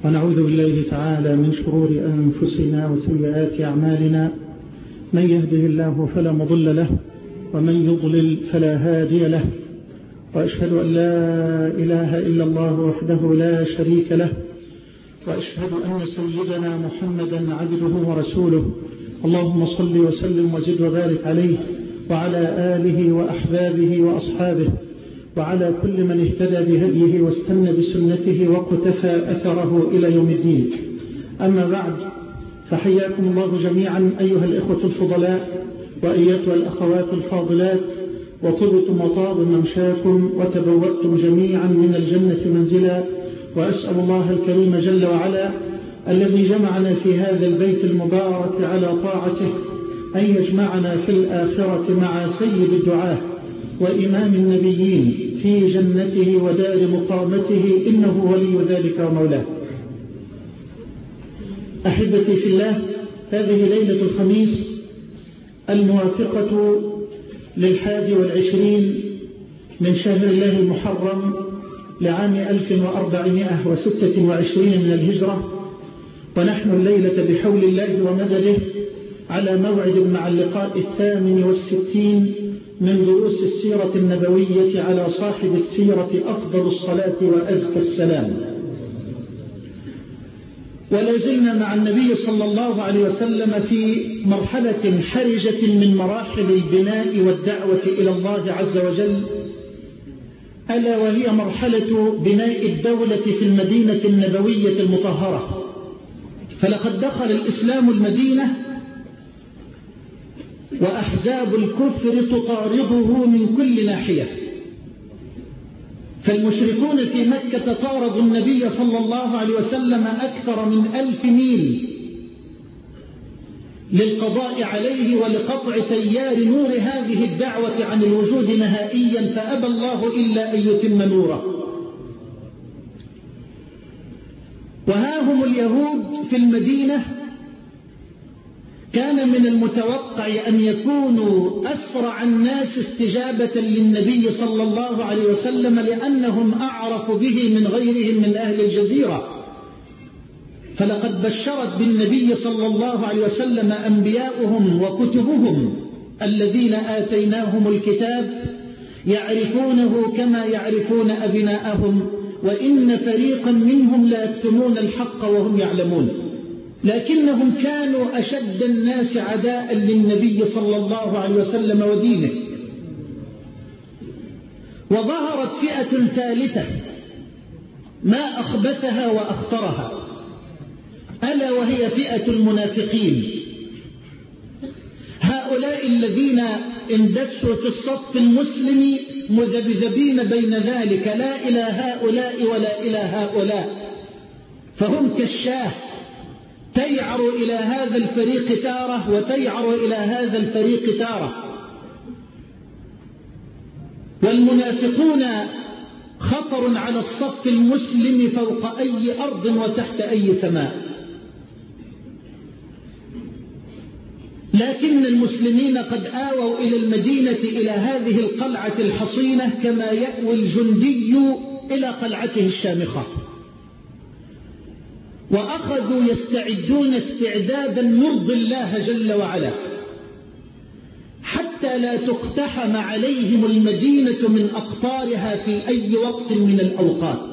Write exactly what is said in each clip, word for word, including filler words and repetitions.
ونعوذ بالله تعالى من شرور أنفسنا وسيئات أعمالنا، من يهده الله فلا مضل له ومن يضلل فلا هادي له، وأشهد أن لا إله إلا الله وحده لا شريك له، وأشهد أن سيدنا محمدا عبده ورسوله. اللهم صل وسلم وزد وبارك عليه وعلى آله وأحبابه وأصحابه وعلى كل من اهتدى بهديه واستنى بسنته واقتفى أثره إلى يوم الدين. أما بعد، فحياكم الله جميعا أيها الإخوة الفضلاء وأيتها الأخوات الفاضلات، وطبتم وطاب ممشاكم وتبوأتم جميعا من الجنة منزلا، وأسأل الله الكريم جل وعلا الذي جمعنا في هذا البيت المبارك على طاعته أن يجمعنا في الآخرة مع سيد الدعاة وإمام النبيين في جنته ودار مقامته، إنه ولي ذلك ومولاه. أحبتي في الله، هذه ليلة الخميس الموافقة للحادي والعشرين من شهر الله المحرم لعام ألف وأربعمائة وستة وعشرين من الهجرة، ونحن الليلة بحول الله ومدده على موعد مع اللقاء الثامن والستين من دروس السيرة النبوية على صاحب السيرة أفضل الصلاة وأزكى السلام. ولازلنا مع النبي صلى الله عليه وسلم في مرحلة حرجة من مراحل البناء والدعوة إلى الله عز وجل، ألا وهي مرحلة بناء الدولة في المدينة النبوية المطهرة. فلقد دخل الإسلام المدينة وأحزاب الكفر تطارده من كل ناحية، فالمشركون في مكة طاردوا النبي صلى الله عليه وسلم أكثر من ألف ميل للقضاء عليه ولقطع تيار نور هذه الدعوة عن الوجود نهائيا، فأبى الله إلا أن يتم نوره. وها هم اليهود في المدينة، كان من المتوقع أن يكونوا أسرع الناس استجابة للنبي صلى الله عليه وسلم، لأنهم أعرف به من غيرهم من أهل الجزيرة. فلقد بشرت بالنبي صلى الله عليه وسلم أنبياؤهم وكتبهم الذين آتيناهم الكتاب يعرفونه كما يعرفون أبناءهم، وإن فريقا منهم لا يكتمون الحق وهم يعلمون. لكنهم كانوا أشد الناس عداء للنبي صلى الله عليه وسلم ودينه. وظهرت فئة ثالثة ما أخبثها وأخطرها، ألا وهي فئة المنافقين. هؤلاء الذين اندسوا في الصف المسلم مذبذبين بين ذلك، لا إلى هؤلاء ولا إلى هؤلاء، فهم كالشاه تيعر إلى هذا الفريق تارة وتيعر إلى هذا الفريق تارة. والمنافقون خطر على الصف المسلم فوق أي أرض وتحت أي سماء. لكن المسلمين قد آووا إلى المدينة إلى هذه القلعة الحصينة كما يأوي الجندي إلى قلعته الشامخة، وأخذوا يستعدون استعدادا مرضي الله جل وعلا حتى لا تقتحم عليهم المدينة من أقطارها في أي وقت من الأوقات.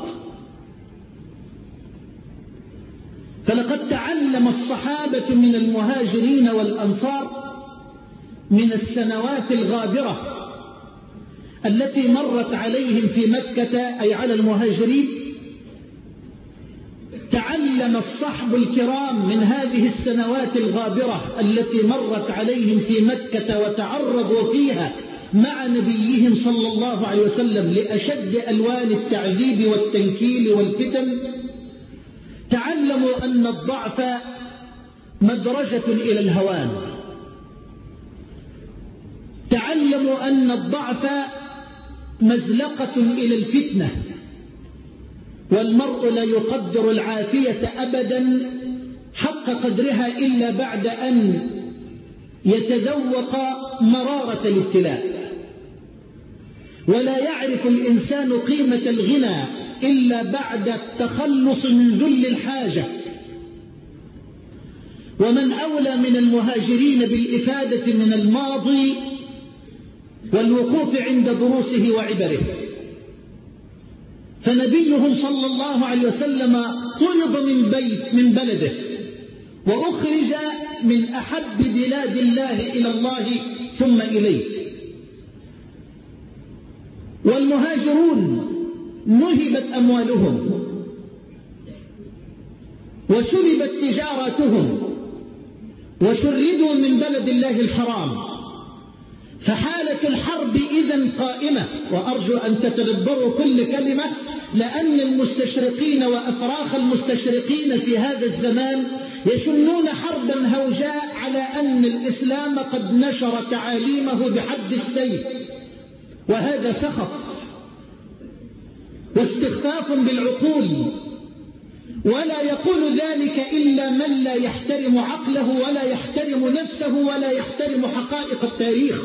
فلقد تعلم الصحابة من المهاجرين والأنصار من السنوات الغابرة التي مرت عليهم في مكة، أي على المهاجرين، تعلم الصحب الكرام من هذه السنوات الغابرة التي مرت عليهم في مكة وتعرضوا فيها مع نبيهم صلى الله عليه وسلم لأشد ألوان التعذيب والتنكيل والفتن. تعلموا أن الضعف مدرجة إلى الهوان، تعلموا أن الضعف مزلقة إلى الفتنة، والمرء لا يقدر العافية أبدا حق قدرها إلا بعد أن يتذوق مرارة الابتلاء. ولا يعرف الإنسان قيمة الغنى إلا بعد التخلص من ذل الحاجة. ومن أولى من المهاجرين بالإفادة من الماضي والوقوف عند دروسه وعبره؟ فنبيهم صلى الله عليه وسلم طرد من بيت من بلده وأخرج من أحب بلاد الله إلى الله ثم إليه. والمهاجرون نهبت أموالهم وسلبت تجاراتهم وشردوا من بلد الله الحرام، فحالة الحرب إذن قائمة. وأرجو أن تتدبروا كل كلمة، لأن المستشرقين وأفراخ المستشرقين في هذا الزمان يشنون حربا هوجاء على أن الإسلام قد نشر تعاليمه بحد السيف، وهذا سخط واستخفاف بالعقول، ولا يقول ذلك إلا من لا يحترم عقله ولا يحترم نفسه ولا يحترم حقائق التاريخ.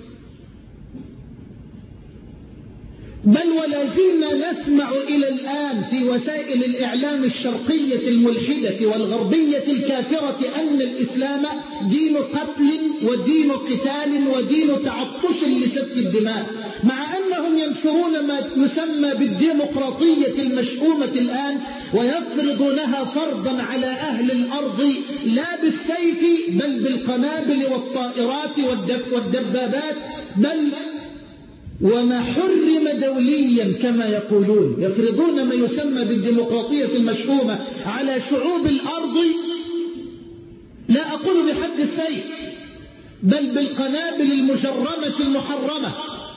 بل ولا زلنا نسمع إلى الآن في وسائل الإعلام الشرقية الملحدة والغربية الكافرة أن الإسلام دين قتل ودين قتال ودين تعطش لسفك الدماء، مع أنهم ينشرون ما يسمى بالديمقراطية المشؤومة الآن ويفرضونها فرضا على أهل الأرض لا بالسيف بل بالقنابل والطائرات والدبابات، بل وما حرم دوليا كما يقولون. يفرضون ما يسمى بالديمقراطية المشؤومة على شعوب الأرض، لا أقول بحد السيف بل بالقنابل المجرمة المحرمة.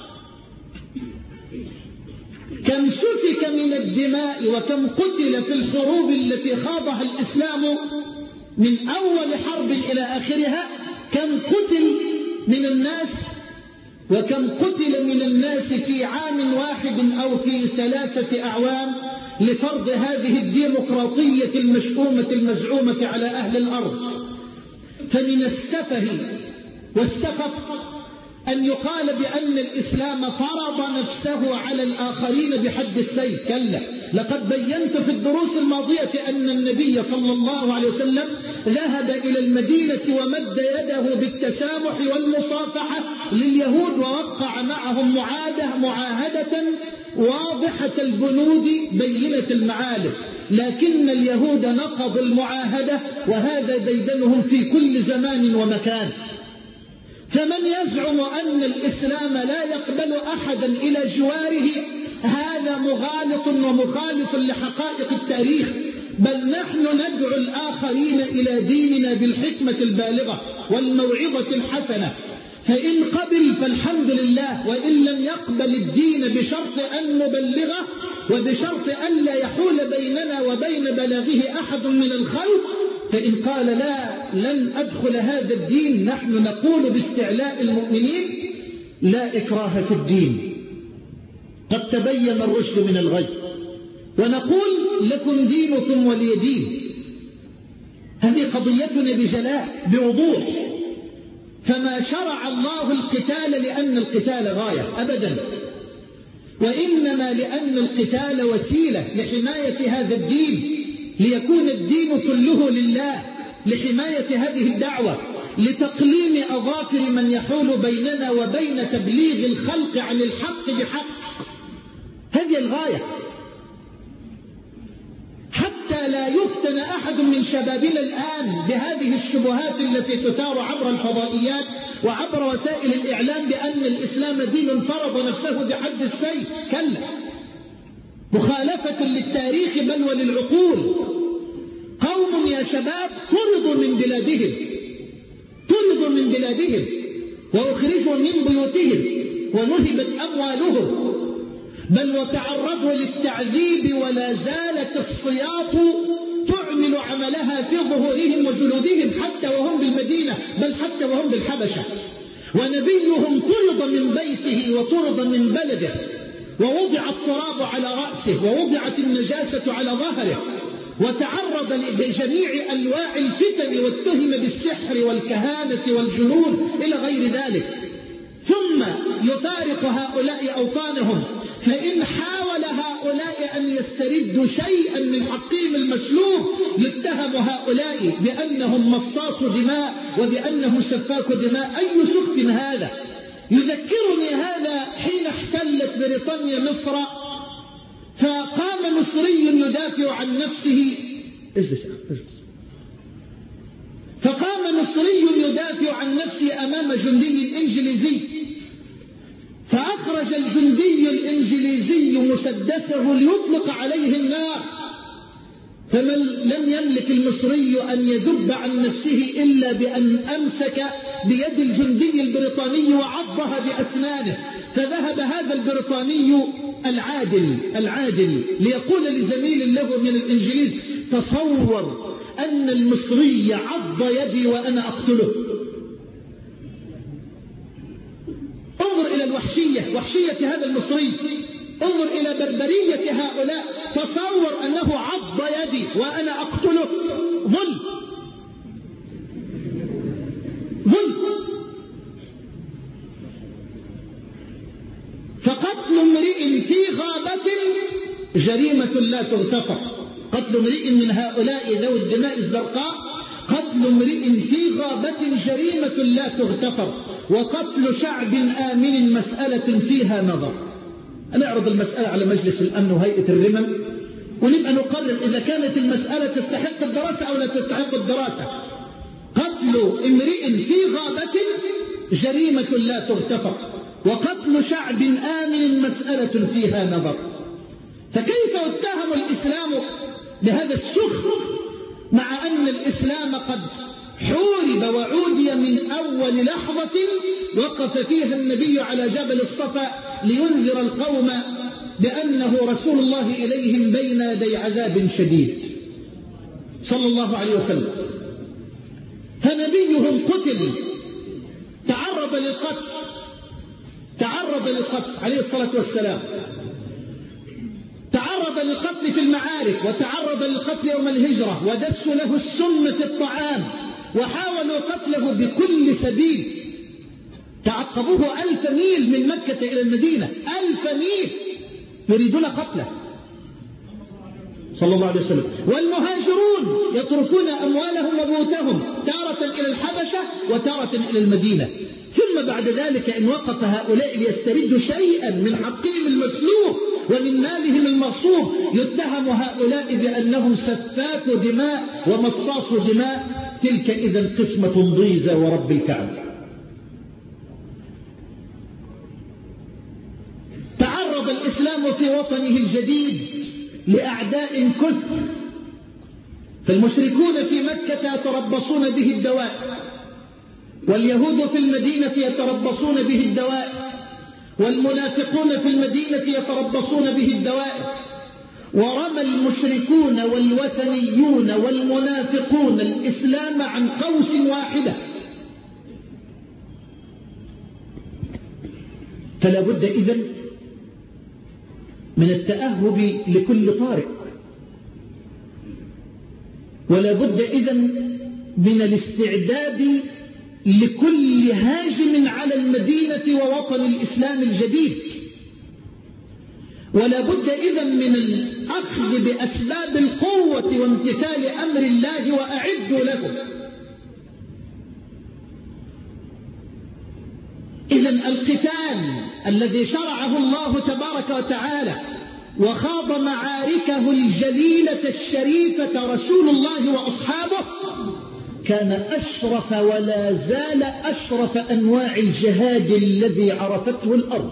كم سفك من الدماء وكم قتل في الحروب التي خاضها الإسلام من أول حرب إلى آخرها، كم قتل من الناس وكم قتل من الناس في عام واحد أو في ثلاثة أعوام لفرض هذه الديمقراطية المشؤومة المزعومة على أهل الأرض. فمن السفه والسفق أن يقال بأن الإسلام فرض نفسه على الآخرين بحد السيف. كلا، لقد بينت في الدروس الماضية أن النبي صلى الله عليه وسلم ذهب إلى المدينة ومد يده بالتسامح والمصافحة لليهود ووقع معهم معاهدة معاهدة واضحة البنود بينة المعالم، لكن اليهود نقضوا المعاهدة وهذا ديدنهم في كل زمان ومكان. فمن يزعم أن الإسلام لا يقبل أحدا إلى جواره هذا مغالط ومخالف لحقائق التاريخ، بل نحن ندعو الآخرين إلى ديننا بالحكمة البالغة والموعظة الحسنة، فإن قبل فالحمد لله، وإن لم يقبل الدين بشرط أن نبلغه وبشرط أن لا يحول بيننا وبين بلاغه أحد من الخلق، فإن قال لا لن أدخل هذا الدين، نحن نقول باستعلاء المؤمنين لا إكراه في الدين، قد تبين الرشد من الغي، ونقول لكم دينكم ولي دين. هذه قضيتنا بجلاء بوضوح. فما شرع الله القتال لأن القتال غاية أبدا، وإنما لأن القتال وسيلة لحماية هذا الدين، ليكون الدين كله لله، لحماية هذه الدعوة، لتقليم أظافر من يحول بيننا وبين تبليغ الخلق عن الحق بحق. هذه الغاية، حتى لا يفتن أحد من شبابنا الآن بهذه الشبهات التي تثار عبر الفضائيات وعبر وسائل الإعلام بأن الإسلام دين فرض نفسه بحد السيف. كلا، مخالفة للتاريخ بل وللعقول. قوم يا شباب طردوا من بلادهم، طردوا من بلادهم وأخرجوا من بيوتهم ونهبت أموالهم، بل وتعرضوا للتعذيب ولا زالت السياط تعمل عملها في ظهورهم وجلودهم حتى وهم بالمدينة، بل حتى وهم بالحبشة. ونبيهم طرد من بيته وطرد من بلده، ووضع التراب على رأسه ووضعت النجاسة على ظهره، وتعرض بجميع أنواع الفتن واتهم بالسحر والكهانة والجنون إلى غير ذلك، ثم يفارق هؤلاء أوطانهم. فإن حاول هؤلاء أن يستردوا شيئا من حقهم المسلوب يتهم هؤلاء بأنهم مصاص دماء وبأنهم سفاك دماء. أي سخط هذا؟ يذكرني هذا حين احتلت بريطانيا مصر، فقام مصري يدافع عن نفسه اجلس اجلس فقام مصري يدافع عن نفسه أمام جندي إنجليزي، فأخرج الجندي الإنجليزي مسدسه ليطلق عليه النار، فمن لم يملك المصري أن يذب عن نفسه إلا بأن أمسك بيد الجندي البريطاني وعضها بأسنانه، فذهب هذا البريطاني العادل العادل ليقول لزميل له من الإنجليز: تصور أن المصري عض يدي وأنا أقتله. انظر إلى الوحشية، وحشية هذا المصري، انظر إلى بربرية هؤلاء. تصور أنه عض يدي وأنا أقتله. ظلم ظلم. فقتل امرئ في غابة جريمة لا تغتفر. قتل امرئ من هؤلاء ذوي الدماء الزرقاء، قتل امرئ في غابة جريمة لا تغتفر، وقتل شعب آمن مسألة فيها نظر. نعرض المسألة على مجلس الأمن وهيئة الرمم ونبقى نقرر إذا كانت المسألة تستحق الدراسة أو لا تستحق الدراسة. قتل امرئ في غابة جريمة لا تغتفر، وقتل شعب آمن مسألة فيها نظر. فكيف يتهم الإسلام بهذا السخط مع أن الإسلام قد حورب وعودي من أول لحظة وقف فيها النبي على جبل الصفا لينذر القوم بأنه رسول الله إليهم بين يدي عذاب شديد صلى الله عليه وسلم. فنبيهم قتل، تعرض للقتل تعرض للقتل عليه الصلاة والسلام، تعرض للقتل في المعارك، وتعرض للقتل يوم الهجرة، ودسوا له السم في الطعام، وحاولوا قتله بكل سبيل. تعقبوه ألف ميل من مكة إلى المدينة، ألف ميل يريدون قتله صلى الله عليه وسلم. والمهاجرون يتركون أموالهم وبيوتهم تارة إلى الحبشة وتارة إلى المدينة. ثم بعد ذلك إن وقف هؤلاء ليستردوا شيئا من حقهم المسلوب ومن مالهم المغصوب، يتهم هؤلاء بأنهم سفاك دماء ومصاص دماء. تلك إذن قسمة ضيزة ورب الكعبة. تعرض الإسلام في وطنه الجديد لأعداء كثر، فالمشركون في مكة يتربصون به الدواء، واليهود في المدينة يتربصون به الدواء، والمنافقون في المدينة يتربصون به الدواء. ورمى المشركون والوثنيون والمنافقون الإسلام عن قوس واحدة. فلا بد إذن من التأهب لكل طارئ، ولا بد إذن من الاستعداد لكل هاجم على المدينة ووطن الإسلام الجديد، ولا بد إذن من الأخذ بأسباب القوة وامتثال أمر الله وأعدوا له. إذن القتال الذي شرعه الله تبارك وتعالى وخاض معاركه الجليلة الشريفة رسول الله وأصحابه كان أشرف ولا زال أشرف أنواع الجهاد الذي عرفته الأرض.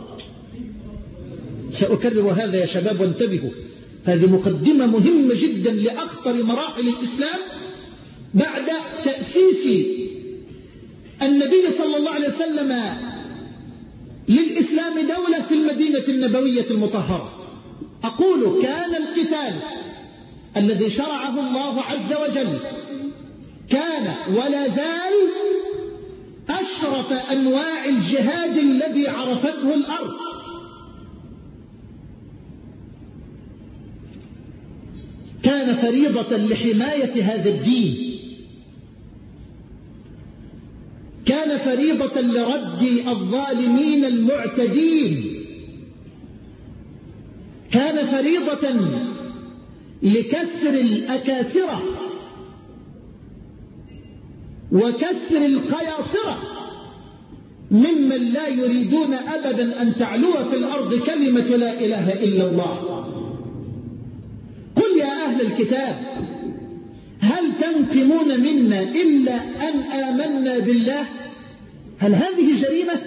سأكرر هذا يا شباب وانتبهوا، هذه مقدمة مهمة جدا لأخطر مراحل الإسلام بعد تأسيس النبي صلى الله عليه وسلم للإسلام دولة في المدينة النبوية المطهرة. أقول كان القتال الذي شرعه الله عز وجل كان ولا زال أشرف أنواع الجهاد الذي عرفته الأرض. كان فريضة لحماية هذا الدين، كان فريضة لرد الظالمين المعتدين، كان فريضة لكسر الأكاسرة وكسر القياصرة ممن لا يريدون أبدا أن تعلو في الأرض كلمة لا إله إلا الله. قل يا أهل الكتاب هل تنقمون منا إلا أن آمنا بالله؟ هل هذه جريمة؟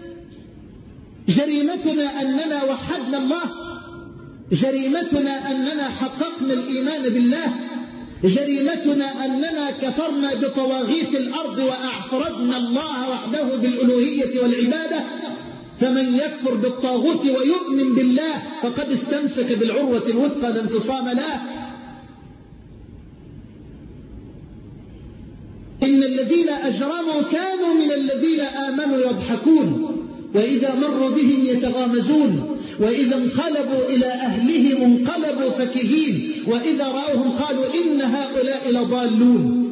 جريمتنا أننا وحدنا الله؟ جريمتنا أننا حققنا الإيمان بالله؟ جريمتنا أننا كفرنا بطواغيت الأرض وأعترضنا الله وحده بالألوهية والعبادة؟ فمن يكفر بالطاغوت ويؤمن بالله فقد استمسك بالعروة الوثقى لا انفصام له. إن الذين أجرموا كانوا من الذين آمنوا يضحكون وإذا مروا بهم يتغامزون وإذا انقلبوا إلى أهلهم انقلبوا فكهين وإذا رأوهم قالوا إن هؤلاء لضالون.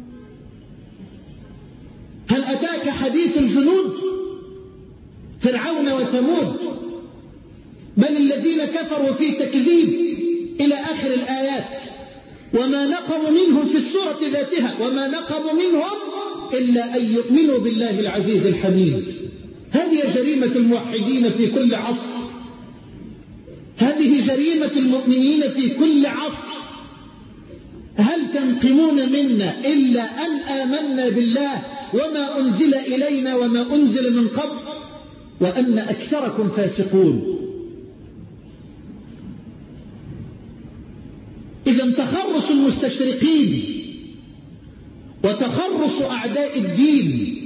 هل أتاك حديث الجنود فرعون وثمود؟ بل الذين كفروا في تكذيب إلى آخر الآيات. وما نقموا منهم في السورة ذاتها وما نقموا منهم إلا أن يؤمنوا بالله العزيز الحميد. هذه جريمة الموحدين في كل عصر، هذه جريمة المؤمنين في كل عصر. هل تنقمون منا إلا أن آمنا بالله وما أنزل إلينا وما أنزل من قبل وأن أكثركم فاسقون. إذا تخرص المستشرقين وتخرص أعداء الدين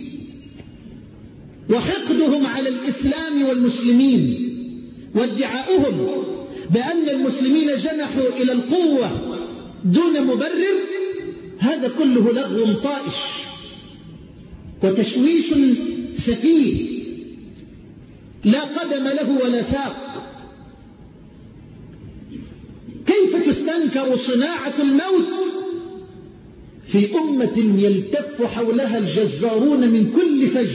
وحقدهم على الإسلام والمسلمين وادعاؤهم بأن المسلمين جنحوا إلى القوة دون مبرر، هذا كله لغو طائش وتشويش سفيه لا قدم له ولا ساق. كيف تستنكر صناعة الموت في أمة يلتف حولها الجزارون من كل فج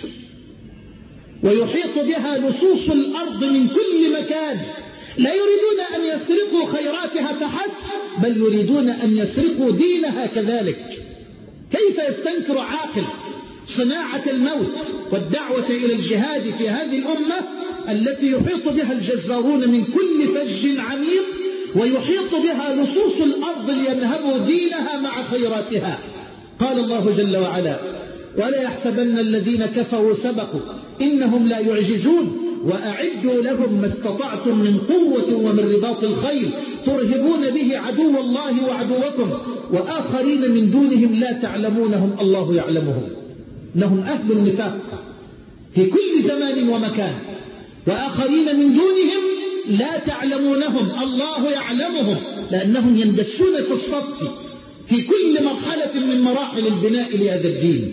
ويحيط بها لصوص الأرض من كل مكان، لا يريدون أن يسرقوا خيراتها فحسب بل يريدون أن يسرقوا دينها كذلك. كيف يستنكر عاقل صناعة الموت والدعوة إلى الجهاد في هذه الأمة التي يحيط بها الجزارون من كل فج عميق ويحيط بها لصوص الأرض لينهبوا دينها مع خيراتها؟ قال الله جل وعلا: ولا يحسبن الذين كفروا سبقوا إنهم لا يعجزون وأعدوا لهم ما استطعتم من قوة ومن رباط الخيل ترهبون به عدو الله وعدوكم وآخرين من دونهم لا تعلمونهم الله يعلمهم. إنهم أهل النفاق في كل زمان ومكان، وآخرين من دونهم لا تعلمونهم الله يعلمهم، لأنهم يندسون في الصف في كل مرحلة من مراحل البناء لهذا الدين.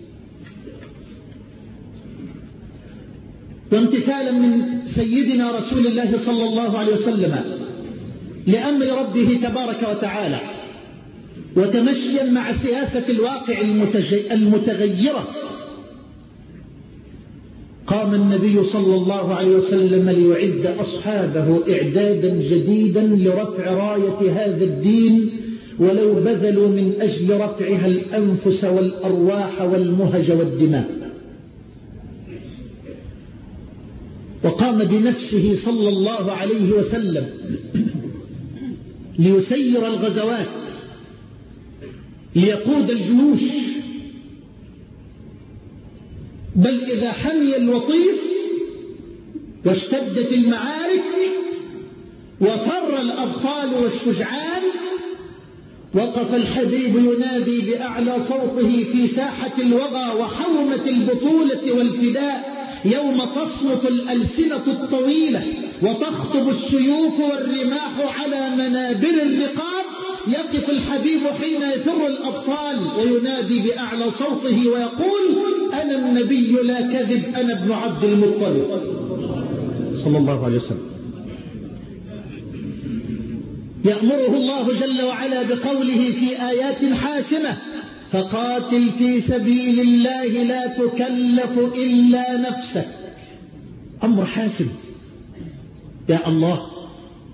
وامتثالا من سيدنا رسول الله صلى الله عليه وسلم لأمر ربه تبارك وتعالى وتمشيا مع سياسة الواقع المتغيرة، قام النبي صلى الله عليه وسلم ليعد أصحابه إعدادا جديدا لرفع راية هذا الدين ولو بذلوا من أجل رفعها الأنفس والأرواح والمهج والدماء. وقام بنفسه صلى الله عليه وسلم ليسير الغزوات، ليقود الجيوش، بل إذا حمي الوطيس واشتدت المعارك وفر الأبطال والشجعان وقف الحبيب ينادي بأعلى صوته في ساحة الوغى وحومة البطولة والفداء يوم تصمت الألسنة الطويلة وتخطب السيوف والرماح على منابر الرقاب. يقف الحبيب حين يفر الأبطال وينادي بأعلى صوته ويقول: أنا النبي لا كذب، أنا ابن عبد المطلب صلى الله عليه وسلم. يأمره الله جل وعلا بقوله في آيات حاسمة: فقاتل في سبيل الله لا تكلف إلا نفسك. أمر حاسم. يا الله،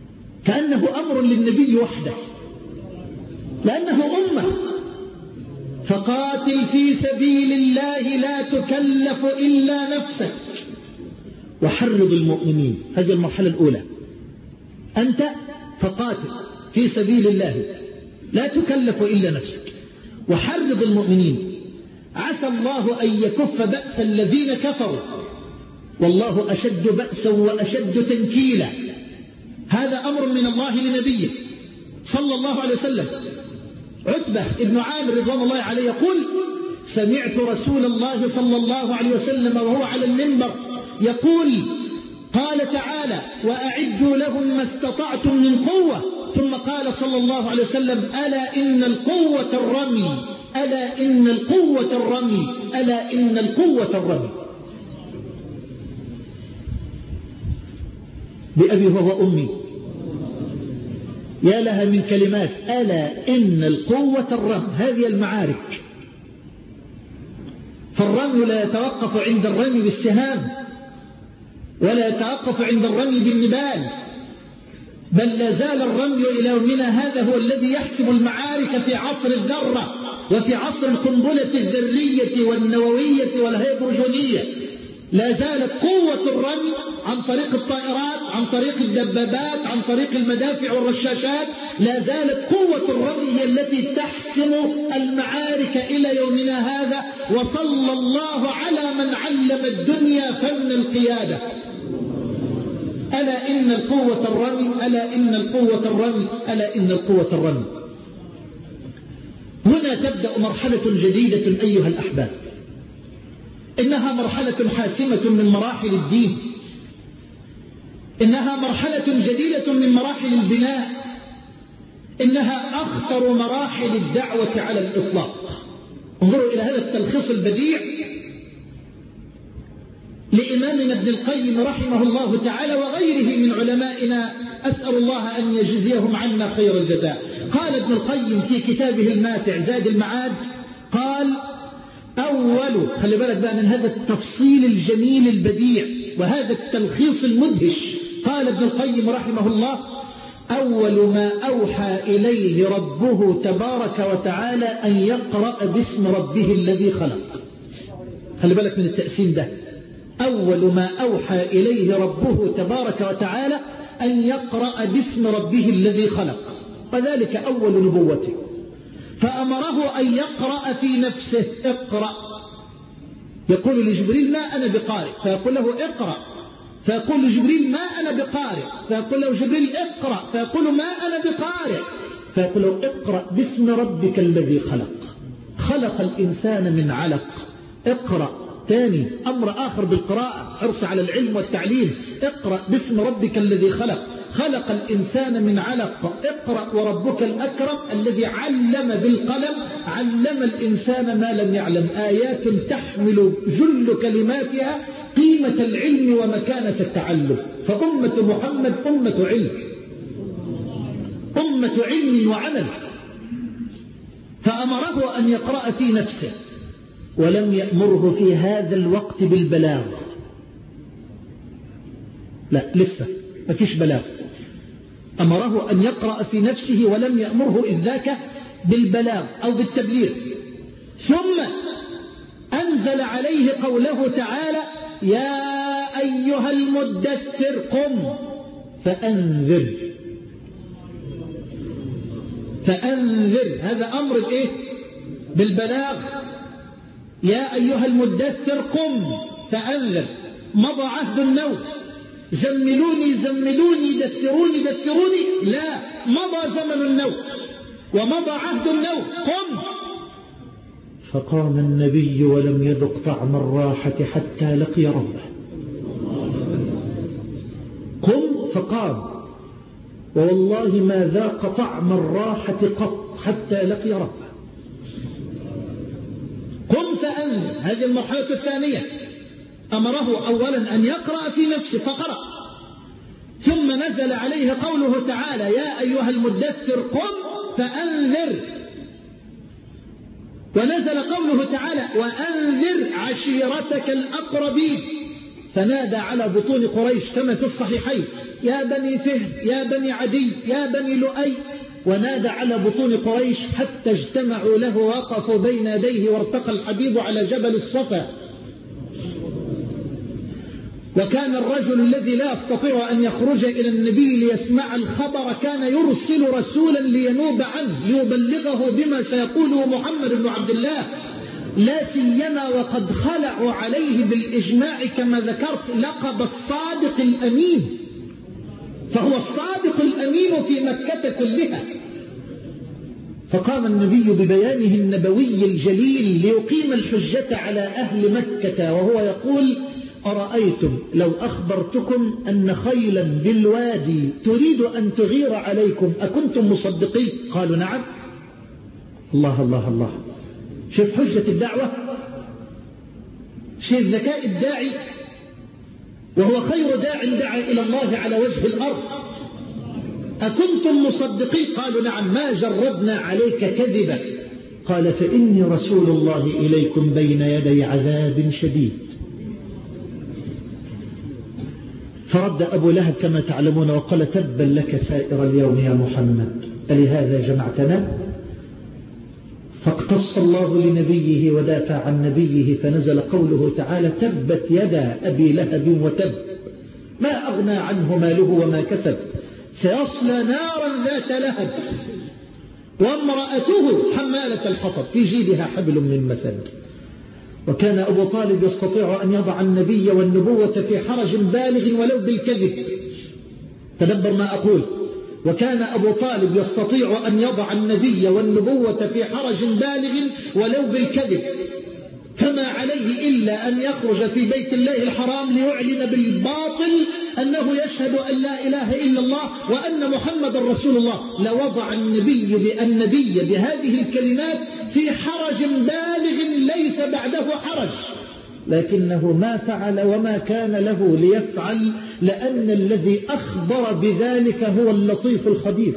كأنه أمر للنبي وحده لأنه أمة. فقاتل في سبيل الله لا تكلف إلا نفسك وحرض المؤمنين. هذه المرحلة الأولى. أنت فقاتل في سبيل الله لا تكلف إلا نفسك وحرض المؤمنين عسى الله أن يكف بأس الذين كفروا والله أشد بأسا وأشد تنكيلا. هذا أمر من الله لنبيه صلى الله عليه وسلم. عتبة ابن عامر رضوان الله عليه يقول سمعت رسول الله صلى الله عليه وسلم وهو على المنبر يقول قال تعالى وأعدوا لهم ما استطعتم من قوة ثم قال صلى الله عليه وسلم ألا إن القوة الرمي ألا إن القوة الرمي ألا إن القوة الرمي. بأبي هو أمي يا لها من كلمات. ألا إن القوة الرمي. هذه المعارك. فالرمي لا يتوقف عند الرمي بالسهام ولا يتوقف عند الرمي بالنبال بل لا زال الرمي إلى يومنا هذا هو الذي يحسم المعارك في عصر الذرة وفي عصر القنبلة الذرية والنووية والهيدروجينية. لا زالت قوة الرمي عن طريق الطائرات عن طريق الدبابات عن طريق المدافع والرشاشات. لا زالت قوة الرمي هي التي تحسم المعارك إلى يومنا هذا. وصلى الله على من علم الدنيا فن القيادة. ألا إن القوة الرمي ألا إن القوة الرمي ألا إن القوة الرمي. هنا تبدأ مرحلة جديدة أيها الأحباب. إنها مرحلة حاسمة من مراحل الدين. إنها مرحلة جديدة من مراحل البناء. إنها أخطر مراحل الدعوة على الإطلاق. انظروا إلى هذا التلخيص البديع لإمامنا ابن القيم رحمه الله تعالى وغيره من علمائنا أسأل الله أن يجزيهم عنا خير الجزاء. قال ابن القيم في كتابه الماتع زاد المعاد قال أول خلي بالك بقى من هذا التفصيل الجميل البديع وهذا التلخيص المدهش. قال ابن القيم رحمه الله أول ما أوحى إليه ربه تبارك وتعالى أن يقرأ باسم ربه الذي خلق. خلي بالك من التأسيم ده. أول ما أوحى إليه ربه تبارك وتعالى أن يقرأ باسم ربه الذي خلق وذلك أول نبوته. فأمره أن يقرأ في نفسه اقرأ. يقول لجبريل ما أنا بقارئ فيقول له اقرأ. فيقول لجبريل ما أنا بقارئ فيقول له جبريل اقرأ. فيقول ما أنا بقارئ فيقول له اقرأ باسم ربك الذي خلق. خلق الإنسان من علق. اقرأ. ثاني أمر آخر بالقراءة حرص على العلم والتعليم. اقرأ باسم ربك الذي خلق. خلق الإنسان من علق. اقرأ وربك الأكرم الذي علم بالقلم علم الإنسان ما لم يعلم. آيات تحمل جل كلماتها قيمة العلم ومكانة التعلم. فأمة محمد أمة علم أمة علم وعمل. فأمره أن يقرأ في نفسه ولم يأمره في هذا الوقت بالبلاغ. لا لسه ما فيش بلاغ. أمره أن يقرأ في نفسه ولم يأمره إذ ذاك بالبلاغ أو بالتبليغ. ثم أنزل عليه قوله تعالى يا أيها المدثر قم فأنذر. فأنذر هذا أمر إيه؟ بالبلاغ. يا أيها المدثر قم فأنذر. مضى عهد النوم. زملوني زملوني دثروني دثروني. لا مضى زمن النوم ومضى عهد النوم. قم. فقام النبي ولم يذق طعم الراحة حتى لقي ربه. قم فقام ووالله ما ذاق طعم الراحة قط حتى لقي ربه. قم فأنذر. هذه المرحلة الثانية. أمره أولا أن يقرأ في نفسه فقرأ. ثم نزل عليه قوله تعالى يا أيها المدثر قم فأنذر. ونزل قوله تعالى وأنذر عشيرتك الأقربين. فنادى على بطون قريش كما في الصحيحين: يا بني فهر، يا بني عدي، يا بني لؤي، ونادى على بطون قريش حتى اجتمعوا له وقفوا بين يديه، وارتقى الحبيب على جبل الصفا. وكان الرجل الذي لا يستطيع أن يخرج إلى النبي ليسمع الخبر كان يرسل رسولا لينوب عنه ليبلغه بما سيقوله محمد بن عبد الله، لا سيما وقد خلعوا عليه بالإجماع كما ذكرت لقب الصادق الأمين، فهو الصادق الأمين في مكة كلها. فقام النبي ببيانه النبوي الجليل ليقيم الحجة على أهل مكة، وهو يقول: أرأيتم لو أخبرتكم أن خيلا بالوادي تريد أن تغير عليكم أكنتم مصدقين؟ قالوا: نعم. الله الله الله، شوف حجة الدعوة، شوف ذكاء الداعي، وهو خير داع دعا إلى الله على وجه الأرض. أكنتم مصدقين؟ قالوا: نعم. ما جربنا عليك كذبا. قال: فإني رسول الله إليكم بين يدي عذاب شديد. فرد أبو لهب كما تعلمون وقال: تبا لك سائر اليوم يا محمد، ألهذا جمعتنا؟ فاقتص الله لنبيه ودافع عن نبيه، فنزل قوله تعالى: تبت يدا أبي لهب وتب، ما أغنى عنه ماله وما كسب، سيصلى نارا ذات لهب وامرأته حمالة الحطب في جيدها حبل من مسد. وكان أبو طالب يستطيع أن يضع النبي والنبوة في حرج بالغ ولو بالكذب. تدبر ما أقول. وكان أبو طالب يستطيع أن يضع النبي والنبوة في حرج بالغ ولو بالكذب، فما عليه إلا أن يخرج في بيت الله الحرام ليعلن بالباطل أنه يشهد أن لا إله إلا الله وأن محمد رسول الله، لوضع النبي بالنبي بهذه الكلمات في حرج بالغ ليس بعده حرج، لكنه ما فعل وما كان له ليفعل، لأن الذي أخبر بذلك هو اللطيف الخبير.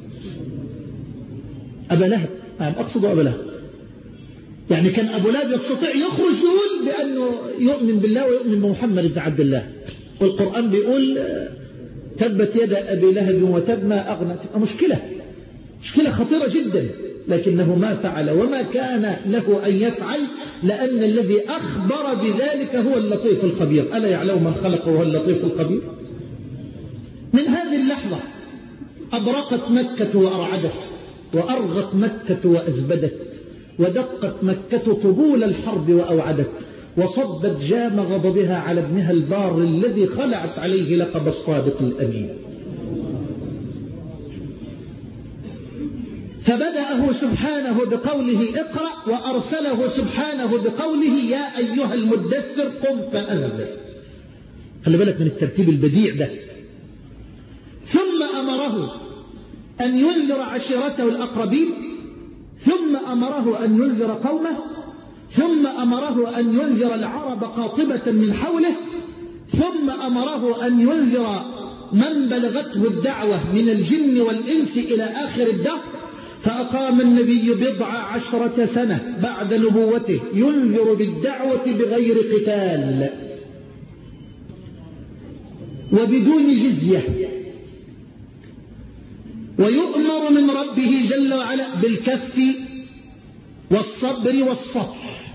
أبا لهب، أقصد أبا لهب، يعني كان أبو لهب يستطيع يخرج يقول بأنه يؤمن بالله ويؤمن بمحمد بن عبد الله، والقرآن بيقول: تبت يد أبي لهب وتب ما أغنى. مشكلة مشكلة خطيرة جدا، لكنه ما فعل وما كان له أن يفعل، لأن الذي أخبر بذلك هو اللطيف الخبير. ألا يعلم من خلق وهو اللطيف الخبير؟ من هذه اللحظة أبرقت مكة وأرعدت، وأرغت مكة وأزبدت، ودقت مكة طبول الحرب وأوعدت، وصبت جام غضبها على ابنها البار الذي خلعت عليه لقب الصادق الأمين. فبدأه سبحانه بقوله: اقرأ، وأرسله سبحانه بقوله: يا أيها المدثر قم فأنذر. خلي بالك من الترتيب البديع ده. ثم أمره أن ينذر عشيرته الأقربين، ثم أمره أن ينذر قومه، ثم أمره أن ينذر العرب قاطبة من حوله، ثم أمره أن ينذر من بلغته الدعوة من الجن والإنس إلى آخر الدهر. فأقام النبي بضع عشرة سنة بعد نبوته ينذر بالدعوة بغير قتال وبدون جزية، ويؤمر من ربه جل وعلا بالكف والصبر والصفح.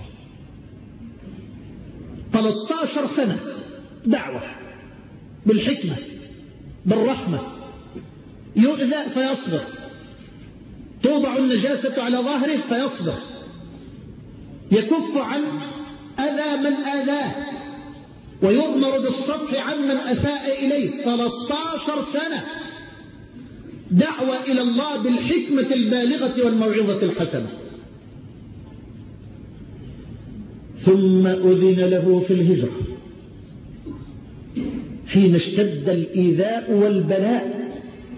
ثلاثة عشر سنة دعوة بالحكمة بالرحمة، يؤذى فيصبر، توضع النجاسة على ظهره فيصبر، يكف عن أذى من آذاه، ويؤمر بالصفح عمن أساء إليه. ثلاثة عشر سنة دعوة إلى الله بالحكمة البالغة والموعظة الحسنة. ثم أذن له في الهجرة حين اشتد الإيذاء والبلاء،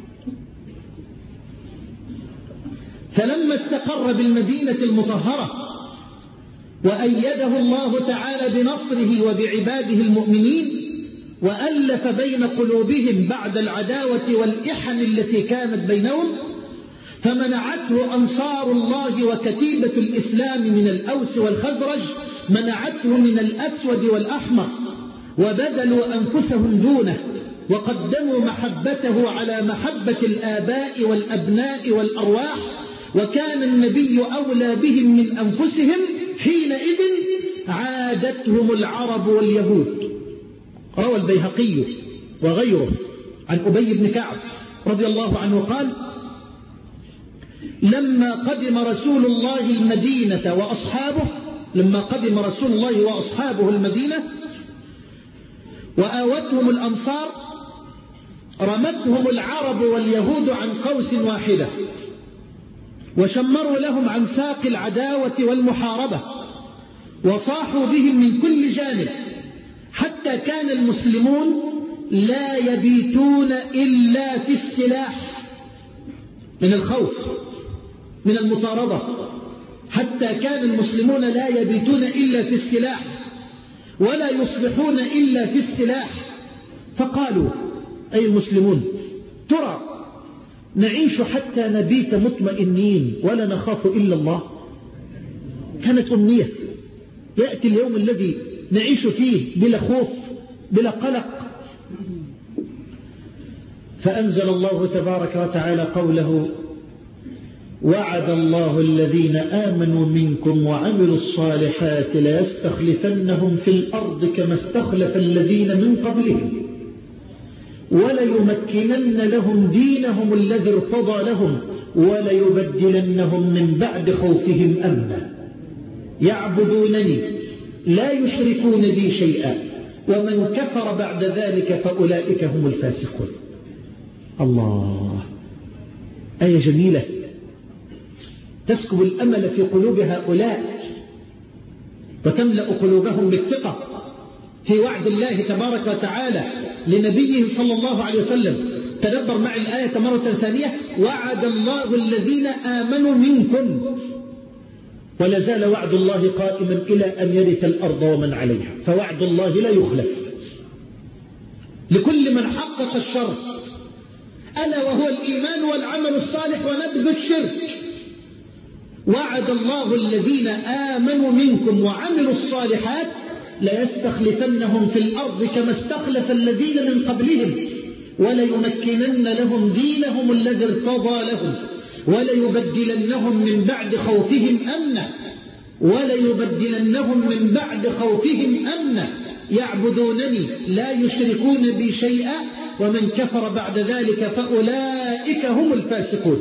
فلما استقر بالمدينة المطهرة وأيده الله تعالى بنصره وبعباده المؤمنين، وألف بين قلوبهم بعد العداوة والإحن التي كانت بينهم، فمنعته أنصار الله وكتيبة الإسلام من الأوس والخزرج، منعته من الأسود والأحمر، وبذلوا أنفسهم دونه وقدموا محبته على محبة الآباء والأبناء والأرواح، وكان النبي أولى بهم من أنفسهم، حينئذ عادتهم العرب واليهود. روى البيهقي وغيره عن أبي بن كعب رضي الله عنه قال: لما قدم رسول الله المدينة وأصحابه لما قدم رسول الله وأصحابه المدينة وآوتهم الأنصار، رمتهم العرب واليهود عن قوس واحدة، وشمروا لهم عن ساق العداوة والمحاربة، وصاحوا بهم من كل جانب، حتى كان المسلمون لا يبيتون إلا في السلاح من الخوف من المطاردة، حتى كان المسلمون لا يبيتون إلا في السلاح ولا يصبحون إلا في السلاح. فقالوا: أي المسلمون، ترى نعيش حتى نبيت مطمئنين ولا نخاف إلا الله؟ كانت أمنية يأتي اليوم الذي نعيش فيه بلا خوف بلا قلق. فأنزل الله تبارك وتعالى قوله: وعد الله الذين آمنوا منكم وعملوا الصالحات ليستخلفنهم في الأرض كما استخلف الذين من قبلهم وليمكنن لهم دينهم الذي ارتضى لهم وليبدلنهم من بعد خوفهم أمنا يعبدونني لا يشركون بي شيئا ومن كفر بعد ذلك فأولئك هم الفاسقون. الله، آية جميلة تسكب الأمل في قلوب هؤلاء وتملأ قلوبهم بالثقة في وعد الله تبارك وتعالى لنبيه صلى الله عليه وسلم. تدبر معي الآية مرة ثانية: وعد الله الذين آمنوا منكم، ولا زال وعد الله قائما إلى أن يرث الأرض ومن عليها، فوعد الله لا يخلف لكل من حقق الشرط، ألا وهو الإيمان والعمل الصالح ونبذ الشرك. وعد الله الذين آمنوا منكم وعملوا الصالحات ليستخلفنهم في الأرض كما استخلف الذين من قبلهم وليمكنن لهم دينهم الذي ارتضى لهم وليبدلنهم من بعد خوفهم أمنا وليبدلنهم من بعد خوفهم أمنا يعبدونني لا يشركون بي شيئا ومن كفر بعد ذلك فأولئك هم الفاسقون.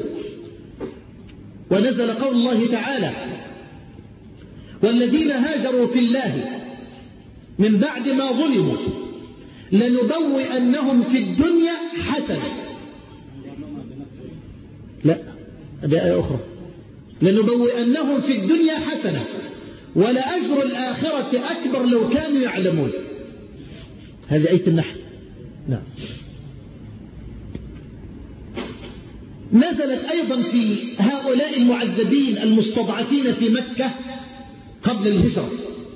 ونزل قول الله تعالى: والذين هاجروا في الله من بعد ما ظلموا لنبوئنهم في الدنيا حسنة. لا، هذه آية أخرى: لنبوئنهم في الدنيا حسنة ولأجر الآخرة أكبر لو كانوا يعلمون. هذه آية النحل. نعم. نزلت أيضا في هؤلاء المعذبين المستضعفين في مكة قبل الهجرة.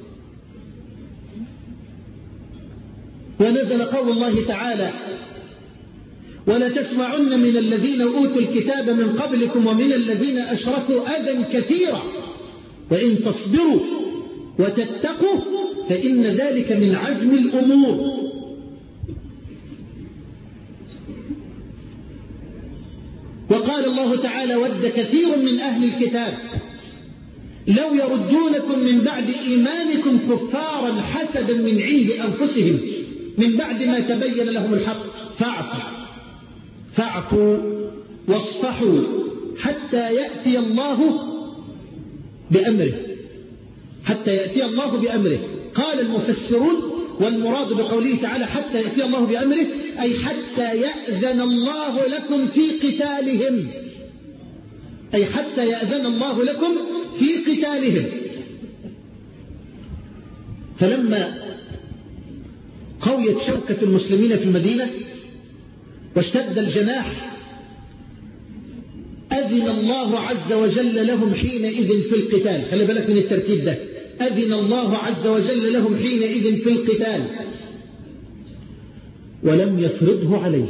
ونزل قول الله تعالى: ولا تسمعن من الذين أوتوا الكتاب من قبلكم ومن الذين أشركوا أذى كثيرا وإن تصبروا وتتقوا فإن ذلك من عزم الأمور. وقال الله تعالى: ود كثير من أهل الكتاب لو يردونكم من بعد إيمانكم كفارا حسدا من عند أنفسهم من بعد ما تبين لهم الحق فاعفوا فاعفوا واصفحوا حتى يأتي الله بأمره حتى يأتي الله بأمره. قال المفسرون: والمراد بقوله تعالى حتى يأتي الله بأمره أي حتى يأذن الله لكم في قتالهم، أي حتى يأذن الله لكم في قتالهم. فلما قويت شوكة المسلمين في المدينة واشتد الجناح أذن الله عز وجل لهم حينئذ في القتال. خلي بالك من الترتيب ده: أذن الله عز وجل لهم حينئذ في القتال ولم يفرضه عليه.